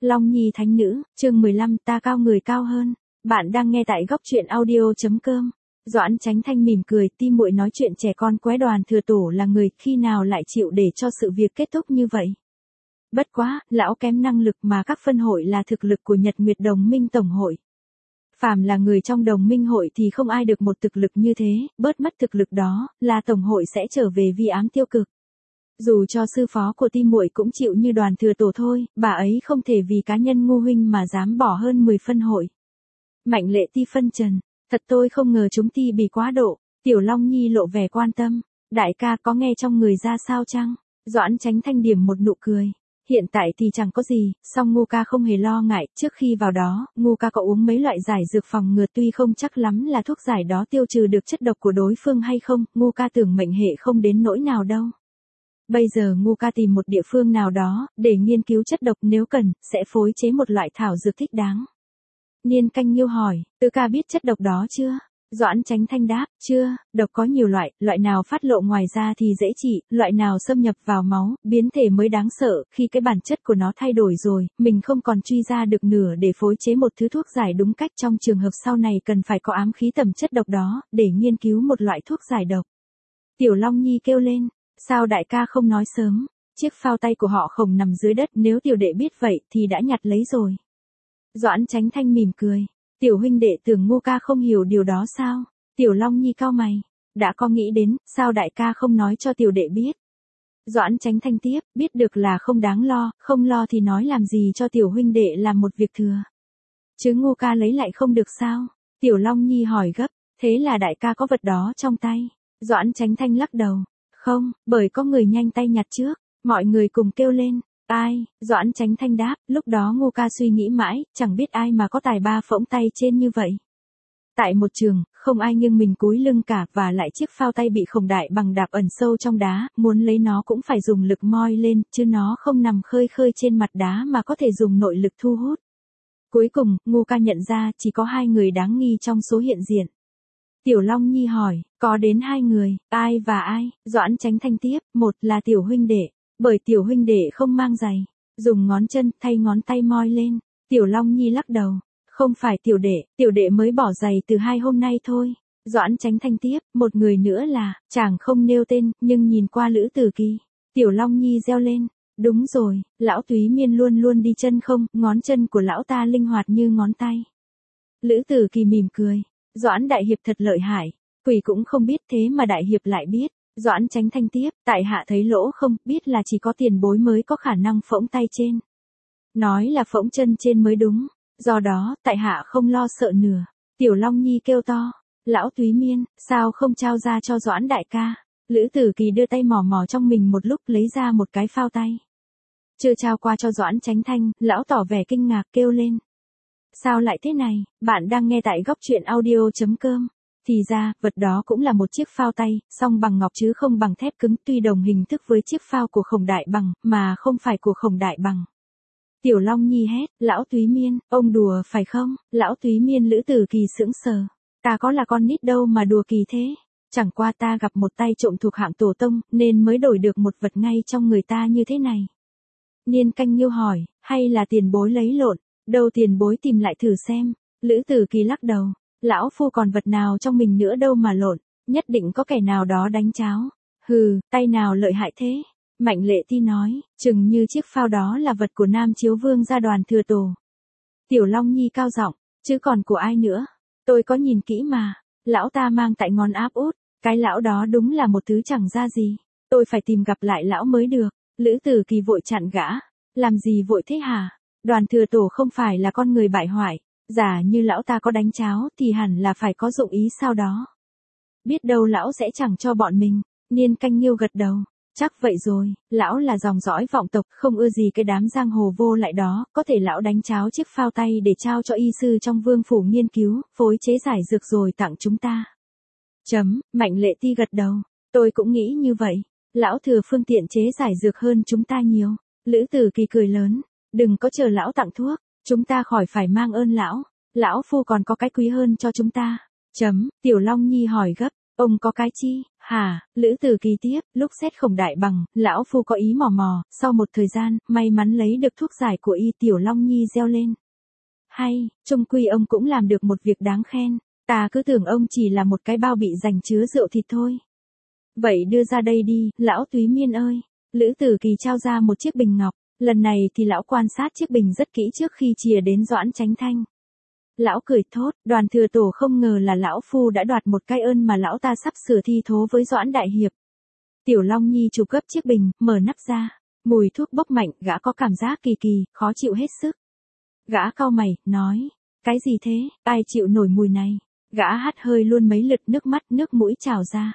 Long Nhi Thánh Nữ, chương 15, ta cao người cao hơn. Bạn đang nghe tại góc truyện audio.com. Doãn Chánh Thanh mỉm cười, tim muội nói chuyện trẻ con quái Đoàn Thừa Tổ là người, khi nào lại chịu để cho sự việc kết thúc như vậy. Bất quá, lão kém năng lực mà các phân hội là thực lực của Nhật Nguyệt Đồng Minh Tổng hội. Phàm là người trong đồng minh hội thì không ai được một thực lực như thế, bớt mất thực lực đó, là Tổng hội sẽ trở về vi ám tiêu cực. Dù cho sư phó của tim muội cũng chịu như Đoàn Thừa Tổ thôi, bà ấy không thể vì cá nhân ngu huynh mà dám bỏ hơn 10 phân hội. Mạnh Lệ Ti phân trần, thật tôi không ngờ chúng ti bị quá độ. Tiểu Long Nhi lộ vẻ quan tâm, đại ca có nghe trong người ra sao chăng? Doãn Chánh Thanh điểm một nụ cười. Hiện tại thì chẳng có gì, song Ngô ca không hề lo ngại, trước khi vào đó, Ngô ca có uống mấy loại giải dược phòng ngừa, tuy không chắc lắm là thuốc giải đó tiêu trừ được chất độc của đối phương hay không, Ngô ca tưởng mệnh hệ không đến nỗi nào đâu. Bây giờ Ngô ca tìm một địa phương nào đó, để nghiên cứu chất độc, nếu cần, sẽ phối chế một loại thảo dược thích đáng. Niên Canh Nhiêu hỏi, Tứ ca biết chất độc đó chưa? Doãn Chánh Thanh đáp, chưa, độc có nhiều loại, loại nào phát lộ ngoài da thì dễ trị, loại nào xâm nhập vào máu, biến thể mới đáng sợ, khi cái bản chất của nó thay đổi rồi, mình không còn truy ra được nửa để phối chế một thứ thuốc giải đúng cách, trong trường hợp sau này cần phải có ám khí tầm chất độc đó, để nghiên cứu một loại thuốc giải độc. Tiểu Long Nhi kêu lên, sao đại ca không nói sớm, chiếc phao tay của họ Khổng nằm dưới đất, nếu tiểu đệ biết vậy thì đã nhặt lấy rồi. Doãn Chánh Thanh mỉm cười. Tiểu huynh đệ tưởng Ngô ca không hiểu điều đó sao? Tiểu Long Nhi cau mày. Đã có nghĩ đến, sao đại ca không nói cho tiểu đệ biết? Doãn Chánh Thanh tiếp, biết được là không đáng lo, không lo thì nói làm gì cho tiểu huynh đệ làm một việc thừa. Chứ Ngô ca lấy lại không được sao? Tiểu Long Nhi hỏi gấp, thế là đại ca có vật đó trong tay. Doãn Chánh Thanh lắc đầu. Không, bởi có người nhanh tay nhặt trước. Mọi người cùng kêu lên. Ai? Doãn Chánh Thanh đáp, lúc đó Ngô ca suy nghĩ mãi, chẳng biết ai mà có tài ba phỗng tay trên như vậy. Tại một trường, không ai nghiêng mình cúi lưng cả, và lại chiếc phao tay bị Khổng Đại Bằng đạp ẩn sâu trong đá, muốn lấy nó cũng phải dùng lực moi lên, chứ nó không nằm khơi khơi trên mặt đá mà có thể dùng nội lực thu hút. Cuối cùng, Ngô ca nhận ra chỉ có 2 người đáng nghi trong số hiện diện. Tiểu Long Nhi hỏi, có đến 2 người, ai và ai? Doãn Chánh Thanh tiếp, một là tiểu huynh đệ. Bởi tiểu huynh đệ không mang giày, dùng ngón chân thay ngón tay moi lên. Tiểu Long Nhi lắc đầu, không phải tiểu đệ mới bỏ giày từ 2 hôm nay thôi. Doãn Chánh Thanh tiếp, một người nữa là, chàng không nêu tên, nhưng nhìn qua Lữ Tử Kỳ. Tiểu Long Nhi reo lên, đúng rồi, lão Túy Miên luôn luôn đi chân không, ngón chân của lão ta linh hoạt như ngón tay. Lữ Tử Kỳ mỉm cười, Doãn đại hiệp thật lợi hại, quỷ cũng không biết thế mà đại hiệp lại biết. Doãn Chánh Thanh tiếp, tại hạ thấy lỗ không, biết là chỉ có tiền bối mới có khả năng phỗng tay trên. Nói là phỗng chân trên mới đúng, do đó, tại hạ không lo sợ nửa. Tiểu Long Nhi kêu to, lão Túy Miên, sao không trao ra cho Doãn đại ca? Lữ Tử Kỳ đưa tay mò mò trong mình một lúc, lấy ra một cái phao tay. Chưa trao qua cho Doãn Chánh Thanh, lão tỏ vẻ kinh ngạc kêu lên. Sao lại thế này? Bạn đang nghe tại góc truyện audio.com. Thì ra, vật đó cũng là một chiếc phao tay, song bằng ngọc chứ không bằng thép cứng, tuy đồng hình thức với chiếc phao của Khổng Đại Bằng, mà không phải của Khổng Đại Bằng. Tiểu Long Nhi hét, lão Túy Miên, ông đùa phải không? Lão Túy Miên Lữ Tử Kỳ sững sờ. Ta có là con nít đâu mà đùa kỳ thế. Chẳng qua ta gặp một tay trộm thuộc hạng tổ tông, nên mới đổi được một vật ngay trong người ta như thế này. Niên Canh Nhiêu hỏi, hay là tiền bối lấy lộn? Đâu tiền bối tìm lại thử xem. Lữ Tử Kỳ lắc đầu. Lão phu còn vật nào trong mình nữa đâu mà lộn, nhất định có kẻ nào đó đánh cháo. Hừ, tay nào lợi hại thế? Mạnh Lệ Ti nói, chừng như chiếc phao đó là vật của Nam Chiếu Vương gia Đoàn Thừa Tổ. Tiểu Long Nhi cao giọng, chứ còn của ai nữa? Tôi có nhìn kỹ mà, lão ta mang tại ngón áp út, cái lão đó đúng là một thứ chẳng ra gì. Tôi phải tìm gặp lại lão mới được. Lữ Tử Kỳ vội chặn gã, làm gì vội thế hả? Đoàn Thừa Tổ không phải là con người bại hoại. Giả như lão ta có đánh cháo thì hẳn là phải có dụng ý sao đó. Biết đâu lão sẽ chẳng cho bọn mình. Niên Canh Nhiêu gật đầu. Chắc vậy rồi, lão là dòng dõi vọng tộc, không ưa gì cái đám giang hồ vô lại đó, có thể lão đánh cháo chiếc phao tay để trao cho y sư trong vương phủ nghiên cứu, phối chế giải dược rồi tặng chúng ta. Mạnh Lệ Ti gật đầu. Tôi cũng nghĩ như vậy. Lão thừa phương tiện chế giải dược hơn chúng ta nhiều. Lữ Tử Kỳ cười lớn. Đừng có chờ lão tặng thuốc. Chúng ta khỏi phải mang ơn lão. Lão phu còn có cái quý hơn cho chúng ta. Tiểu Long Nhi hỏi gấp. Ông có cái chi? Hả, Lữ Từ Kỳ tiếp, lúc xét Khổng Đại Bằng, lão phu có ý mò mò, sau một thời gian, may mắn lấy được thuốc giải của y. Tiểu Long Nhi reo lên. Hay, chung quy ông cũng làm được một việc đáng khen, ta cứ tưởng ông chỉ là một cái bao bị dành chứa rượu thịt thôi. Vậy đưa ra đây đi, lão Túy Miên ơi. Lữ Tử Kỳ trao ra một chiếc bình ngọc, lần này thì lão quan sát chiếc bình rất kỹ trước khi chìa đến Doãn Chánh Thanh. Lão cười thốt, Đoàn Thừa Tổ không ngờ là lão phu đã đoạt một cái ơn mà lão ta sắp sửa thi thố với Doãn Đại Hiệp. Tiểu Long Nhi chụp gấp chiếc bình, mở nắp ra, mùi thuốc bốc mạnh, gã có cảm giác kỳ kỳ, khó chịu hết sức. Gã cau mày, nói, cái gì thế, ai chịu nổi mùi này? Gã hắt hơi luôn mấy lượt, nước mũi trào ra.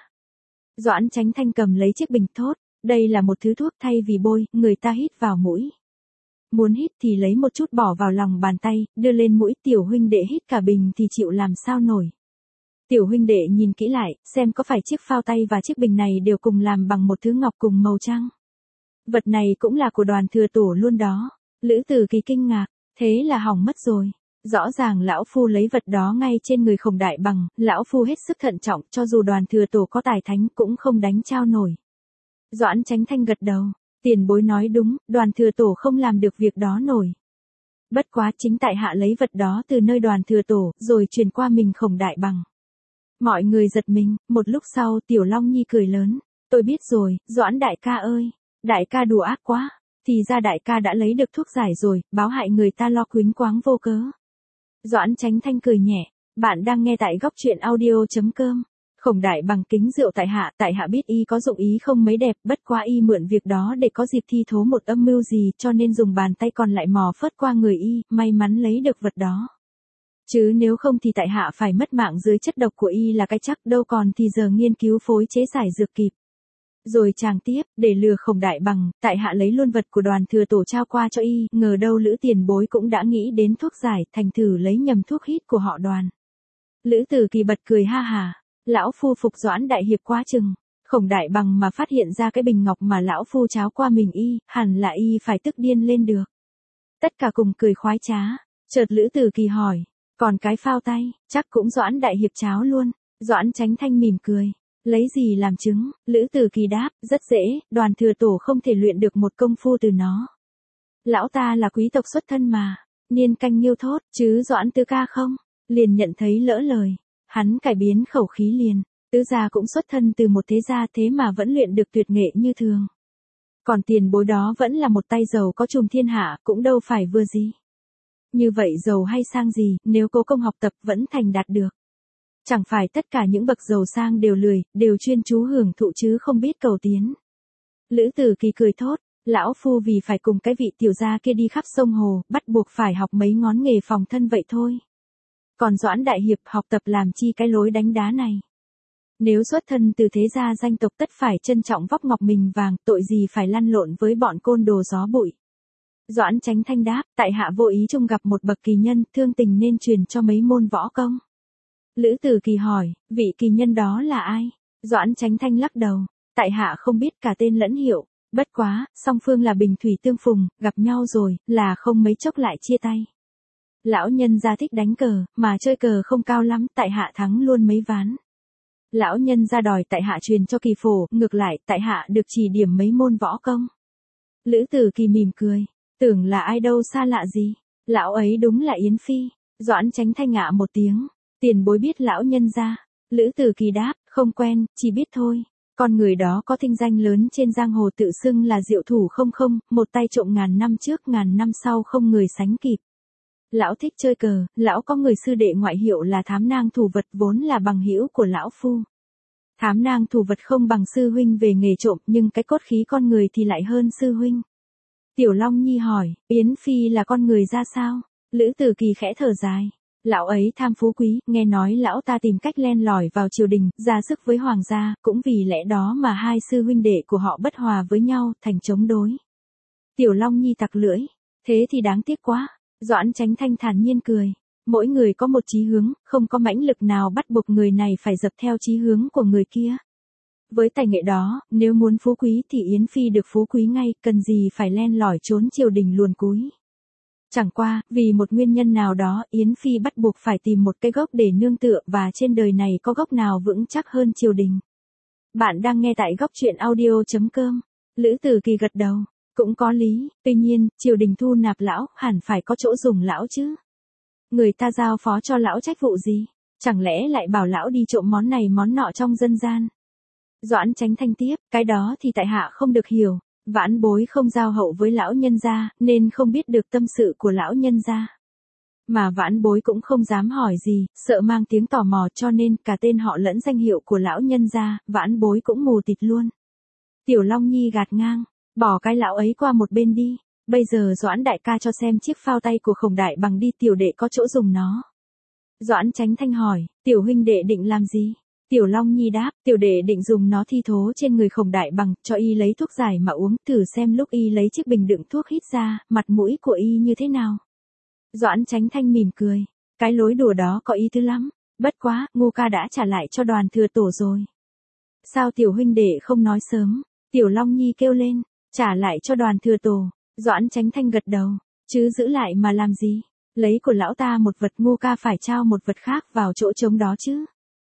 Doãn Chánh Thanh cầm lấy chiếc bình thốt, đây là một thứ thuốc thay vì bôi, người ta hít vào mũi. Muốn hít thì lấy một chút bỏ vào lòng bàn tay, đưa lên mũi. Tiểu huynh đệ hít cả bình thì chịu làm sao nổi. Tiểu huynh đệ nhìn kỹ lại, xem có phải chiếc phao tay và chiếc bình này đều cùng làm bằng một thứ ngọc cùng màu chăng? Vật này cũng là của Đoàn Thừa Tổ luôn đó. Lữ Tử Kỳ kinh ngạc, thế là hỏng mất rồi. Rõ ràng lão phu lấy vật đó ngay trên người Khổng Đại Bằng, lão phu hết sức thận trọng, cho dù Đoàn Thừa Tổ có tài thánh cũng không đánh trao nổi. Doãn Chánh Thanh gật đầu, tiền bối nói đúng, Đoàn Thừa Tổ không làm được việc đó nổi. Bất quá chính tại hạ lấy vật đó từ nơi Đoàn Thừa Tổ, rồi truyền qua mình Khổng Đại Bằng. Mọi người giật mình, một lúc sau Tiểu Long Nhi cười lớn, tôi biết rồi, Doãn đại ca ơi, đại ca đùa ác quá, thì ra đại ca đã lấy được thuốc giải rồi, báo hại người ta lo quýnh quáng vô cớ. Doãn Chánh Thanh cười nhẹ, bạn đang nghe tại góc truyện audio.com. Khổng Đại Bằng kính rượu tại hạ biết y có dụng ý không mấy đẹp, bất quá y mượn việc đó để có dịp thi thố một âm mưu gì, cho nên dùng bàn tay còn lại mò phớt qua người y, may mắn lấy được vật đó. Chứ nếu không thì tại hạ phải mất mạng dưới chất độc của y là cái chắc, đâu còn thì giờ nghiên cứu phối chế giải dược kịp. Rồi chàng tiếp, để lừa Khổng Đại Bằng, tại hạ lấy luôn vật của Đoàn Thừa Tổ trao qua cho y, ngờ đâu Lữ tiền bối cũng đã nghĩ đến thuốc giải, thành thử lấy nhầm thuốc hít của họ Đoàn. Lữ Tử Kỳ bật cười ha hà, lão phu phục Doãn Đại Hiệp quá chừng. Khổng Đại Bằng mà phát hiện ra cái bình ngọc mà lão phu tráo qua mình y, hẳn là y phải tức điên lên được. Tất cả cùng cười khoái trá, chợt Lữ Tử Kỳ hỏi, còn cái phao tay, chắc cũng Doãn Đại Hiệp tráo luôn. Doãn Chánh Thanh mỉm cười, lấy gì làm chứng? Lữ Tử Kỳ đáp, rất dễ, Đoàn Thừa Tổ không thể luyện được một công phu từ nó. Lão ta là quý tộc xuất thân mà, Niên Canh Nghiêu thốt, chứ Doãn Tứ ca không? Liền nhận thấy lỡ lời, hắn cải biến khẩu khí liền, Tứ gia cũng xuất thân từ một thế gia thế mà vẫn luyện được tuyệt nghệ như thường. Còn tiền bối đó vẫn là một tay giàu có trùm thiên hạ, cũng đâu phải vừa gì. Như vậy giàu hay sang gì, nếu cố công học tập vẫn thành đạt được. Chẳng phải tất cả những bậc giàu sang đều lười, đều chuyên chú hưởng thụ chứ không biết cầu tiến. Lữ Tử Kỳ cười thốt, lão phu vì phải cùng cái vị tiểu gia kia đi khắp sông hồ, bắt buộc phải học mấy ngón nghề phòng thân vậy thôi. Còn Doãn Đại Hiệp học tập làm chi cái lối đánh đá này. Nếu xuất thân từ thế gia danh tộc tất phải trân trọng vóc ngọc mình vàng, tội gì phải lăn lộn với bọn côn đồ gió bụi. Doãn Chánh Thanh đáp, tại hạ vô ý chung gặp một bậc kỳ nhân, thương tình nên truyền cho mấy môn võ công. Lữ Tử Kỳ hỏi, vị kỳ nhân đó là ai? Doãn Chánh Thanh lắc đầu, tại hạ không biết cả tên lẫn hiệu, bất quá, song phương là bình thủy tương phùng, gặp nhau rồi, là không mấy chốc lại chia tay. Lão nhân gia thích đánh cờ, mà chơi cờ không cao lắm, tại hạ thắng luôn mấy ván. Lão nhân gia đòi tại hạ truyền cho kỳ phổ, ngược lại, tại hạ được chỉ điểm mấy môn võ công. Lữ Tử Kỳ mỉm cười, tưởng là ai đâu xa lạ gì, lão ấy đúng là Yến Phi. Doãn Chánh Thanh ngạ một tiếng, tiền bối biết lão nhân gia? Lữ Tử Kỳ đáp, không quen, chỉ biết thôi. Con người đó có thanh danh lớn trên giang hồ, tự xưng là diệu thủ không không, một tay trộm ngàn năm trước ngàn năm sau không người sánh kịp. Lão thích chơi cờ, lão có người sư đệ ngoại hiệu là Thám Nang Thủ Vật, vốn là bằng hữu của lão phu. Thám Nang Thủ Vật không bằng sư huynh về nghề trộm, nhưng cái cốt khí con người thì lại hơn sư huynh. Tiểu Long Nhi hỏi, Yến Phi là con người ra sao? Lữ Tử Kỳ khẽ thở dài. Lão ấy tham phú quý, nghe nói lão ta tìm cách len lỏi vào triều đình, ra sức với hoàng gia, cũng vì lẽ đó mà hai sư huynh đệ của họ bất hòa với nhau, thành chống đối. Tiểu Long Nhi tặc lưỡi, thế thì đáng tiếc quá. Doãn Chánh Thanh thản nhiên cười, mỗi người có một chí hướng, không có mãnh lực nào bắt buộc người này phải dập theo chí hướng của người kia. Với tài nghệ đó, nếu muốn phú quý thì Yến Phi được phú quý ngay, cần gì phải len lỏi trốn triều đình luồn cúi. Chẳng qua, vì một nguyên nhân nào đó, Yến Phi bắt buộc phải tìm một cái gốc để nương tựa, và trên đời này có gốc nào vững chắc hơn triều đình. Bạn đang nghe tại góc truyện audio.com. Lữ Từ Kỳ gật đầu. Cũng có lý, tuy nhiên, triều đình thu nạp lão, hẳn phải có chỗ dùng lão chứ. Người ta giao phó cho lão trách vụ gì? Chẳng lẽ lại bảo lão đi trộm món này món nọ trong dân gian? Doãn Chánh Thanh tiếp, cái đó thì tại hạ không được hiểu. Vãn bối không giao hậu với lão nhân gia, nên không biết được tâm sự của lão nhân gia. Mà vãn bối cũng không dám hỏi gì, sợ mang tiếng tò mò, cho nên cả tên họ lẫn danh hiệu của lão nhân gia, vãn bối cũng mù tịt luôn. Tiểu Long Nhi gạt ngang, bỏ cái lão ấy qua một bên đi. Bây giờ Doãn đại ca cho xem chiếc phao tay của Khổng Đại Bằng đi, tiểu đệ có chỗ dùng nó. Doãn Chánh Thanh hỏi, tiểu huynh đệ định làm gì? Tiểu Long Nhi đáp, tiểu đệ định dùng nó thi thố trên người Khổng Đại Bằng, cho y lấy thuốc giải mà uống, thử xem lúc y lấy chiếc bình đựng thuốc hít ra, mặt mũi của y như thế nào. Doãn Chánh Thanh mỉm cười, cái lối đùa đó có ý tứ lắm, bất quá, Ngô ca đã trả lại cho Đoàn Thừa Tổ rồi. Sao tiểu huynh đệ không nói sớm? Tiểu Long Nhi kêu lên, trả lại cho Đoàn Thừa Tổ. Doãn Chánh Thanh gật đầu, chứ giữ lại mà làm gì? Lấy của lão ta một vật, Ngô ca phải trao một vật khác vào chỗ trống đó chứ.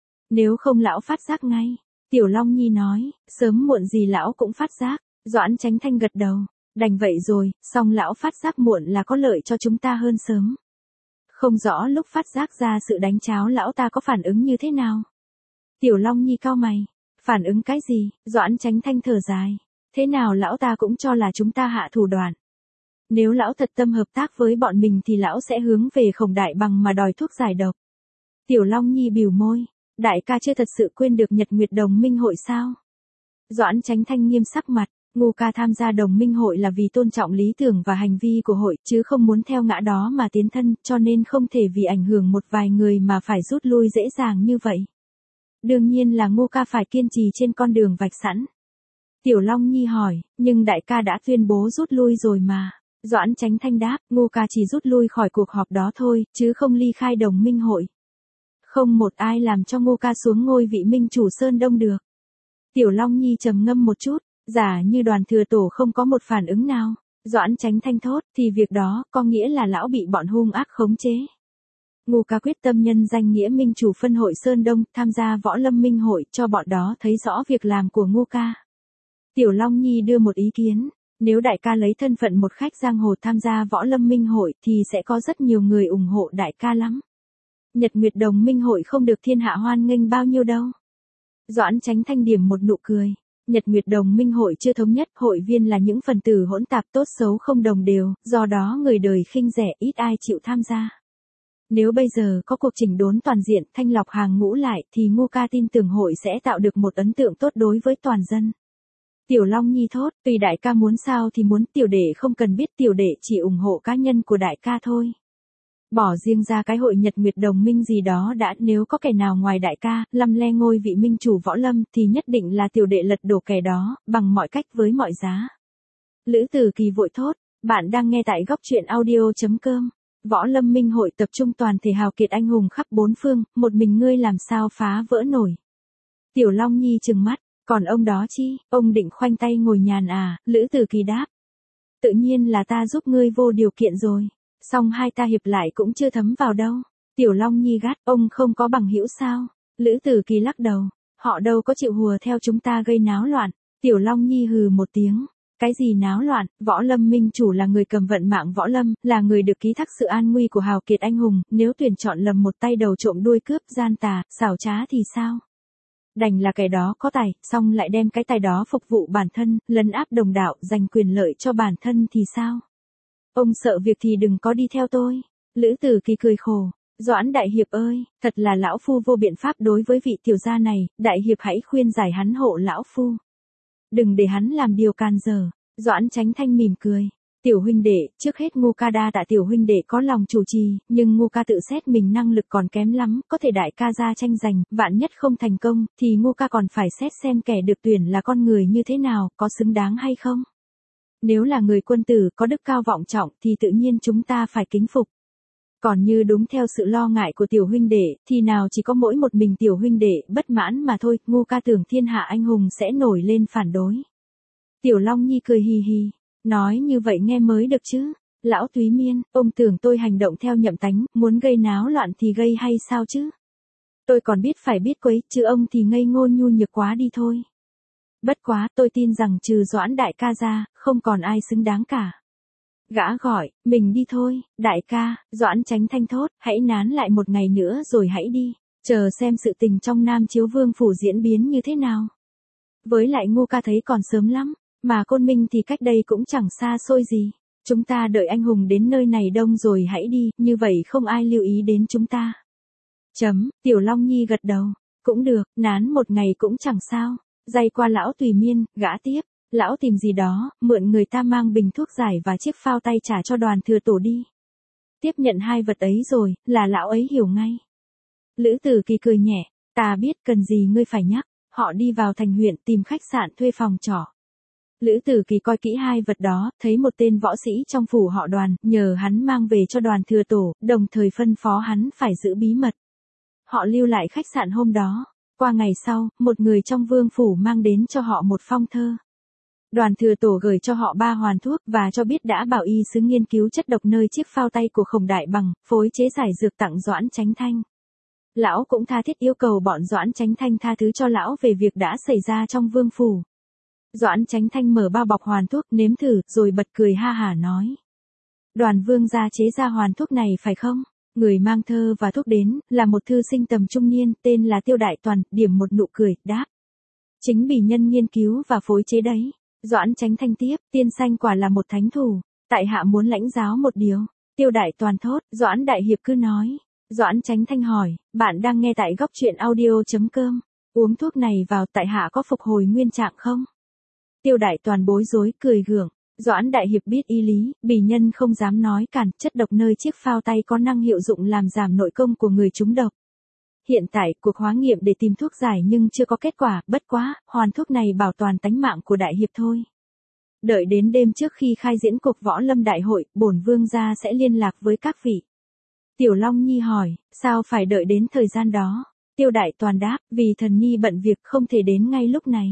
Nếu không lão phát giác ngay. Tiểu Long Nhi nói, sớm muộn gì lão cũng phát giác. Doãn Chánh Thanh gật đầu, đành vậy rồi, song lão phát giác muộn là có lợi cho chúng ta hơn sớm. Không rõ lúc phát giác ra sự đánh cháo lão ta có phản ứng như thế nào. Tiểu Long Nhi cau mày, phản ứng cái gì? Doãn Chánh Thanh thở dài, thế nào lão ta cũng cho là chúng ta hạ thủ đoạn. Nếu lão thật tâm hợp tác với bọn mình thì lão sẽ hướng về Khổng Đại Bằng mà đòi thuốc giải độc. Tiểu Long Nhi bĩu môi, đại ca chưa thật sự quên được Nhật Nguyệt Đồng Minh Hội sao? Doãn Chánh Thanh nghiêm sắc mặt, Ngô ca tham gia đồng minh hội là vì tôn trọng lý tưởng và hành vi của hội, chứ không muốn theo ngã đó mà tiến thân, cho nên không thể vì ảnh hưởng một vài người mà phải rút lui dễ dàng như vậy. Đương nhiên là Ngô ca phải kiên trì trên con đường vạch sẵn. Tiểu Long Nhi hỏi, nhưng đại ca đã tuyên bố rút lui rồi mà. Doãn Chánh Thanh đáp, Ngô ca chỉ rút lui khỏi cuộc họp đó thôi, chứ không ly khai đồng minh hội. Không một ai làm cho Ngô ca xuống ngôi vị minh chủ Sơn Đông được. Tiểu Long Nhi trầm ngâm một chút, giả như Đoàn Thừa Tổ không có một phản ứng nào. Doãn Chánh Thanh thốt, thì việc đó có nghĩa là lão bị bọn hung ác khống chế. Ngô ca quyết tâm nhân danh nghĩa minh chủ phân hội Sơn Đông, tham gia võ lâm minh hội, cho bọn đó thấy rõ việc làm của Ngô ca. Tiểu Long Nhi đưa một ý kiến, nếu đại ca lấy thân phận một khách giang hồ tham gia võ lâm minh hội thì sẽ có rất nhiều người ủng hộ đại ca lắm. Nhật Nguyệt Đồng Minh Hội không được thiên hạ hoan nghênh bao nhiêu đâu. Doãn Chánh Thanh điểm một nụ cười. Nhật Nguyệt Đồng Minh Hội chưa thống nhất, hội viên là những phần tử hỗn tạp tốt xấu không đồng đều, do đó người đời khinh rẻ, ít ai chịu tham gia. Nếu bây giờ có cuộc chỉnh đốn toàn diện, thanh lọc hàng ngũ lại, thì Ngô ca tin tưởng hội sẽ tạo được một ấn tượng tốt đối với toàn dân. Tiểu Long Nhi thốt, tùy đại ca muốn sao thì muốn, tiểu đệ không cần biết, tiểu đệ chỉ ủng hộ cá nhân của đại ca thôi. Bỏ riêng ra cái hội Nhật Nguyệt Đồng Minh gì đó đã, nếu có kẻ nào ngoài đại ca, lăm le ngôi vị minh chủ võ lâm, thì nhất định là tiểu đệ lật đổ kẻ đó, bằng mọi cách với mọi giá. Lữ Từ Kỳ vội thốt, bạn đang nghe tại góc truyện audio.com. Võ lâm minh hội tập trung toàn thể hào kiệt anh hùng khắp bốn phương, một mình ngươi làm sao phá vỡ nổi. Tiểu Long Nhi trừng mắt, còn ông đó chi, ông định khoanh tay ngồi nhàn à? Lữ Từ Kỳ đáp, tự nhiên là ta giúp ngươi vô điều kiện rồi. Song hai ta hiệp lại cũng chưa thấm vào đâu. Tiểu Long Nhi gắt, ông không có bằng hữu sao? Lữ Từ Kỳ lắc đầu, họ đâu có chịu hùa theo chúng ta gây náo loạn. Tiểu Long Nhi hừ một tiếng, cái gì náo loạn? Võ lâm minh chủ là người cầm vận mạng võ lâm, là người được ký thác sự an nguy của hào kiệt anh hùng, nếu tuyển chọn lầm một tay đầu trộm đuôi cướp, gian tà, xảo trá thì sao? Đành là kẻ đó có tài, xong lại đem cái tài đó phục vụ bản thân, lấn áp đồng đạo, giành quyền lợi cho bản thân thì sao? Ông sợ việc thì đừng có đi theo tôi. Lữ Từ Kỳ cười khổ, Doãn đại hiệp ơi, thật là lão phu vô biện pháp đối với vị tiểu gia này, đại hiệp hãy khuyên giải hắn hộ lão phu. Đừng để hắn làm điều càn dở. Doãn Chánh Thanh mỉm cười, tiểu huynh đệ, trước hết Ngô ca đa tạ tiểu huynh đệ có lòng chủ trì, nhưng Ngô ca tự xét mình năng lực còn kém lắm, có thể đại ca ra tranh giành, vạn nhất không thành công, thì Ngô ca còn phải xét xem kẻ được tuyển là con người như thế nào, có xứng đáng hay không. Nếu là người quân tử có đức cao vọng trọng thì tự nhiên chúng ta phải kính phục. Còn như đúng theo sự lo ngại của tiểu huynh đệ, thì nào chỉ có mỗi một mình tiểu huynh đệ bất mãn mà thôi, Ngô ca tưởng thiên hạ anh hùng sẽ nổi lên phản đối. Tiểu Long Nhi cười hì hì, nói như vậy nghe mới được chứ. Lão Túy Miên, ông tưởng tôi hành động theo nhậm tánh, muốn gây náo loạn thì gây hay sao chứ? Tôi còn biết phải biết quấy, chứ ông thì ngây ngô nhu nhược quá đi thôi. Bất quá, tôi tin rằng trừ Doãn đại ca ra, không còn ai xứng đáng cả. Gã gọi, mình đi thôi, đại ca. Doãn Chánh Thanh thốt, hãy nán lại một ngày nữa rồi hãy đi, chờ xem sự tình trong Nam Chiếu Vương phủ diễn biến như thế nào. Với lại Ngô ca thấy còn sớm lắm, mà Côn Minh thì cách đây cũng chẳng xa xôi gì. Chúng ta đợi anh hùng đến nơi này đông rồi hãy đi, như vậy không ai lưu ý đến chúng ta. Tiểu Long Nhi gật đầu, cũng được, nán một ngày cũng chẳng sao. Day qua lão Tùy Miên, gã tiếp, lão tìm gì đó, mượn người ta mang bình thuốc giải và chiếc phao tay trả cho Đoàn Thừa Tổ đi. Tiếp nhận hai vật ấy rồi, là lão ấy hiểu ngay. Lữ Tử Kỳ cười nhẹ, ta biết cần gì ngươi phải nhắc. Họ đi vào thành huyện tìm khách sạn thuê phòng trọ. Lữ Tử Kỳ coi kỹ hai vật đó, thấy một tên võ sĩ trong phủ họ Đoàn, nhờ hắn mang về cho Đoàn Thừa Tổ, đồng thời phân phó hắn phải giữ bí mật. Họ lưu lại khách sạn hôm đó. Qua ngày sau, một người trong vương phủ mang đến cho họ một phong thơ. Đoàn Thừa Tổ gửi cho họ 3 hoàn thuốc và cho biết đã bảo y sứ nghiên cứu chất độc nơi chiếc phao tay của Khổng Đại Bằng, phối chế giải dược tặng Doãn Chánh Thanh. Lão cũng tha thiết yêu cầu bọn Doãn Chánh Thanh tha thứ cho lão về việc đã xảy ra trong vương phủ. Doãn Chánh Thanh mở bao bọc hoàn thuốc nếm thử rồi bật cười ha hả nói. Đoàn vương gia chế ra hoàn thuốc này phải không? Người mang thơ và thuốc đến, là một thư sinh tầm trung niên, tên là Tiêu Đại Toàn, điểm một nụ cười, đáp. Chính bỉ nhân nghiên cứu và phối chế đấy. Doãn Chánh Thanh tiếp, tiên sanh quả là một thánh thủ, tại hạ muốn lãnh giáo một điều. Tiêu Đại Toàn thốt, Doãn Đại Hiệp cứ nói. Doãn Chánh Thanh hỏi, bạn đang nghe tại góc truyện audio.com, uống thuốc này vào tại hạ có phục hồi nguyên trạng không? Tiêu Đại Toàn bối rối, cười gượng. Doãn Đại Hiệp biết y lý, bỉ nhân không dám nói cản, chất độc nơi chiếc phao tay có năng hiệu dụng làm giảm nội công của người trúng độc. Hiện tại, cuộc hóa nghiệm để tìm thuốc giải nhưng chưa có kết quả, bất quá, hoàn thuốc này bảo toàn tánh mạng của Đại Hiệp thôi. Đợi đến đêm trước khi khai diễn cuộc võ lâm đại hội, bổn vương gia sẽ liên lạc với các vị. Tiểu Long Nhi hỏi, sao phải đợi đến thời gian đó? Tiêu Đại Toàn đáp, vì thần nhi bận việc không thể đến ngay lúc này.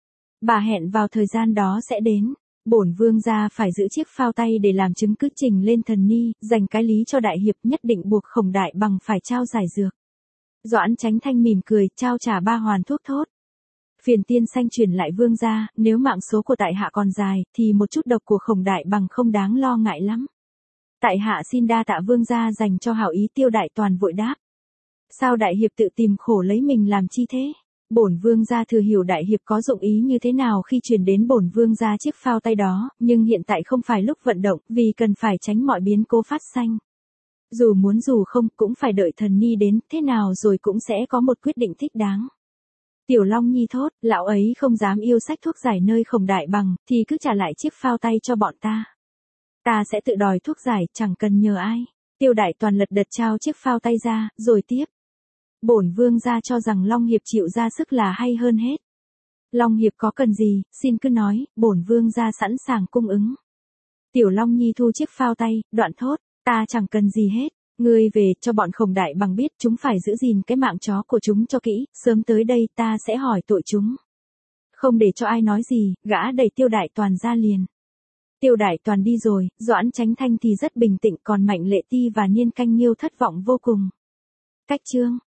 Bà hẹn vào thời gian đó sẽ đến. Bổn vương gia phải giữ chiếc phao tay để làm chứng cứ trình lên thần ni, dành cái lý cho Đại Hiệp, nhất định buộc Khổng Đại Bằng phải trao giải dược. Doãn Chánh Thanh mỉm cười, trao trả 3 hoàn thuốc thốt. Phiền tiên sanh truyền lại vương gia, nếu mạng số của tại hạ còn dài, thì một chút độc của Khổng Đại Bằng không đáng lo ngại lắm. Tại hạ xin đa tạ vương gia dành cho hảo ý. Tiêu Đại Toàn vội đáp. Sao Đại Hiệp tự tìm khổ lấy mình làm chi thế? Bổn vương gia thừa hiểu Đại Hiệp có dụng ý như thế nào khi truyền đến bổn vương gia chiếc phao tay đó, nhưng hiện tại không phải lúc vận động, vì cần phải tránh mọi biến cố phát sanh. Dù muốn dù không, cũng phải đợi thần ni đến, thế nào rồi cũng sẽ có một quyết định thích đáng. Tiểu Long Nhi thốt, lão ấy không dám yêu sách thuốc giải nơi Khổng Đại Bằng, thì cứ trả lại chiếc phao tay cho bọn ta. Ta sẽ tự đòi thuốc giải, chẳng cần nhờ ai. Tiêu Đại Toàn lật đật trao chiếc phao tay ra, rồi tiếp. Bổn vương gia cho rằng Long Hiệp chịu ra sức là hay hơn hết. Long Hiệp có cần gì, xin cứ nói, bổn vương gia sẵn sàng cung ứng. Tiểu Long Nhi thu chiếc phao tay, đoạn thốt, ta chẳng cần gì hết. Ngươi về, cho bọn Khổng Đại Bằng biết chúng phải giữ gìn cái mạng chó của chúng cho kỹ, sớm tới đây ta sẽ hỏi tội chúng. Không để cho ai nói gì, gã đẩy Tiêu Đại Toàn ra liền. Tiêu Đại Toàn đi rồi, Doãn Chánh Thanh thì rất bình tĩnh, còn Mạnh Lệ Ti và Niên Canh Nghiêu thất vọng vô cùng. Cách chương